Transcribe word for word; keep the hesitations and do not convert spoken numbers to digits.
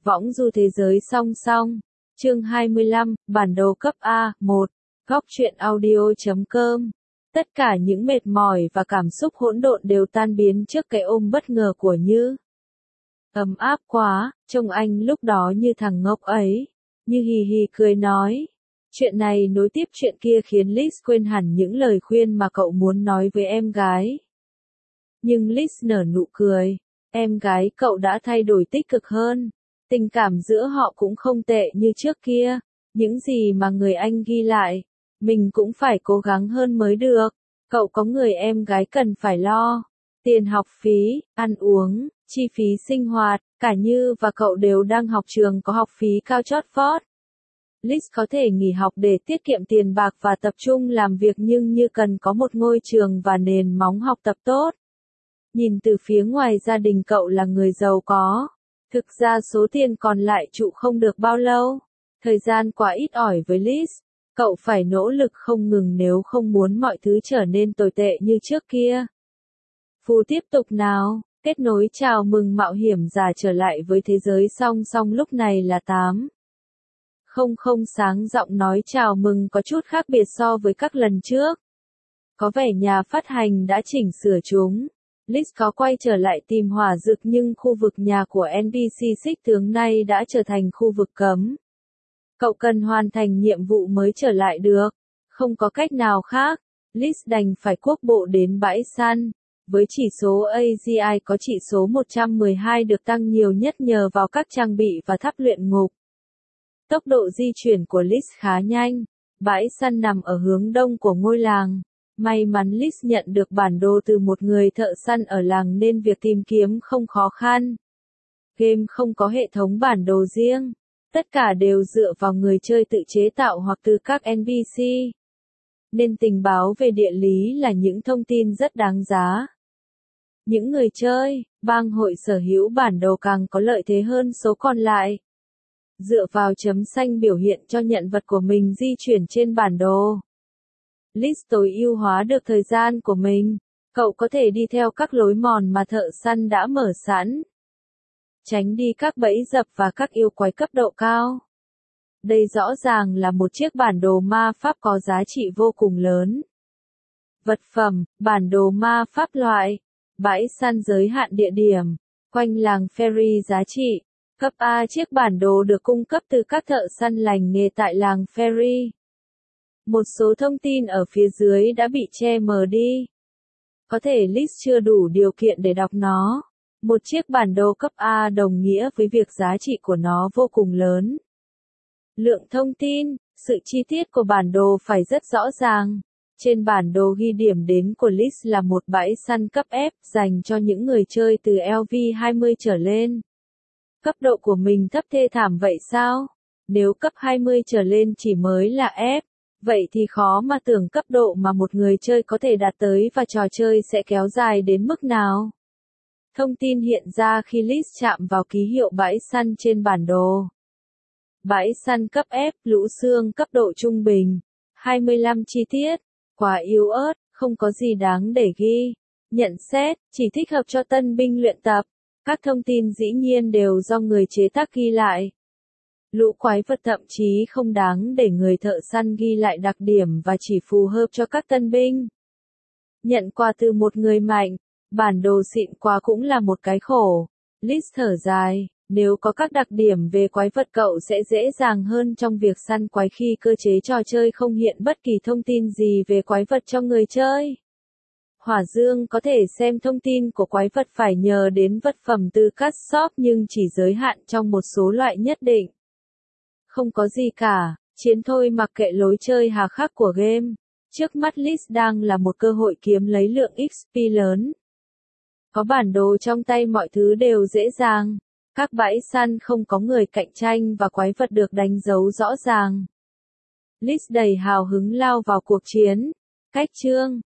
Võng du thế giới song song. Chương hai mươi lăm, bản đồ cấp A, một. Góc truyện audio chấm com. Tất cả những mệt mỏi và cảm xúc hỗn độn đều tan biến trước cái ôm bất ngờ của Như. Ấm áp quá, trông anh lúc đó như thằng ngốc ấy. Như hì hì cười nói. Chuyện này nối tiếp chuyện kia khiến Liz quên hẳn những lời khuyên mà cậu muốn nói với em gái. Nhưng Liz nở nụ cười. Em gái cậu đã thay đổi tích cực hơn. Tình cảm giữa họ cũng không tệ như trước kia. Những gì mà người anh ghi lại, mình cũng phải cố gắng hơn mới được. Cậu có người em gái cần phải lo. Tiền học phí, ăn uống, chi phí sinh hoạt, cả Như và cậu đều đang học trường có học phí cao chót vót. Liz có thể nghỉ học để tiết kiệm tiền bạc và tập trung làm việc nhưng Như cần có một ngôi trường và nền móng học tập tốt. Nhìn từ phía ngoài gia đình cậu là người giàu có. Thực ra số tiền còn lại trụ không được bao lâu. Thời gian quá ít ỏi với Liz. Cậu phải nỗ lực không ngừng nếu không muốn mọi thứ trở nên tồi tệ như trước kia. Phù tiếp tục nào, kết nối chào mừng mạo hiểm giả trở lại với thế giới song song lúc này là tám. Không không sáng giọng nói chào mừng có chút khác biệt so với các lần trước. Có vẻ nhà phát hành đã chỉnh sửa chúng. Liz có quay trở lại tìm hỏa dược nhưng khu vực nhà của en pê xê xích tướng nay đã trở thành khu vực cấm. Cậu cần hoàn thành nhiệm vụ mới trở lại được. Không có cách nào khác. Liz đành phải quốc bộ đến bãi săn. Với chỉ số a giê i có chỉ số một trăm mười hai được tăng nhiều nhất nhờ vào các trang bị và tháp luyện ngục. Tốc độ di chuyển của Liz khá nhanh. Bãi săn nằm ở hướng đông của ngôi làng. May mắn Liz nhận được bản đồ từ một người thợ săn ở làng nên việc tìm kiếm không khó khăn. Game không có hệ thống bản đồ riêng. Tất cả đều dựa vào người chơi tự chế tạo hoặc từ các en pê xê. Nên tình báo về địa lý là những thông tin rất đáng giá. Những người chơi, bang hội sở hữu bản đồ càng có lợi thế hơn số còn lại. Dựa vào chấm xanh biểu hiện cho nhận vật của mình di chuyển trên bản đồ. Liz tối ưu hóa được thời gian của mình. Cậu có thể đi theo các lối mòn mà thợ săn đã mở sẵn. Tránh đi các bẫy dập và các yêu quái cấp độ cao. Đây rõ ràng là một chiếc bản đồ ma pháp có giá trị vô cùng lớn. Vật phẩm, bản đồ ma pháp loại. Bãi săn giới hạn địa điểm. Quanh làng Ferry giá trị. Cấp A chiếc bản đồ được cung cấp từ các thợ săn lành nghề tại làng Ferry. Một số thông tin ở phía dưới đã bị che mờ đi. Có thể Liz chưa đủ điều kiện để đọc nó. Một chiếc bản đồ cấp A đồng nghĩa với việc giá trị của nó vô cùng lớn. Lượng thông tin, sự chi tiết của bản đồ phải rất rõ ràng. Trên bản đồ ghi điểm đến của Liz là một bãi săn cấp F dành cho những người chơi từ lv hai mươi trở lên. Cấp độ của mình thấp thê thảm vậy sao? Nếu cấp hai mươi trở lên chỉ mới là F, vậy thì khó mà tưởng cấp độ mà một người chơi có thể đạt tới và trò chơi sẽ kéo dài đến mức nào. Thông tin hiện ra khi Liz chạm vào ký hiệu bãi săn trên bản đồ. Bãi săn cấp F, lũ xương cấp độ trung bình. hai mươi lăm chi tiết. Quá yếu ớt, không có gì đáng để ghi. Nhận xét, chỉ thích hợp cho tân binh luyện tập. Các thông tin dĩ nhiên đều do người chế tác ghi lại. Lũ quái vật thậm chí không đáng để người thợ săn ghi lại đặc điểm và chỉ phù hợp cho các tân binh. Nhận quà từ một người mạnh, bản đồ xịn quá cũng là một cái khổ. Liz thở dài, nếu có các đặc điểm về quái vật cậu sẽ dễ dàng hơn trong việc săn quái khi cơ chế trò chơi không hiện bất kỳ thông tin gì về quái vật cho người chơi. Hỏa Dương có thể xem thông tin của quái vật phải nhờ đến vật phẩm từ các shop nhưng chỉ giới hạn trong một số loại nhất định. Không có gì cả, chiến thôi mặc kệ lối chơi hà khắc của game. Trước mắt Liz đang là một cơ hội kiếm lấy lượng ích pê lớn. Có bản đồ trong tay mọi thứ đều dễ dàng. Các bãi săn không có người cạnh tranh và quái vật được đánh dấu rõ ràng. Liz đầy hào hứng lao vào cuộc chiến. Cách chương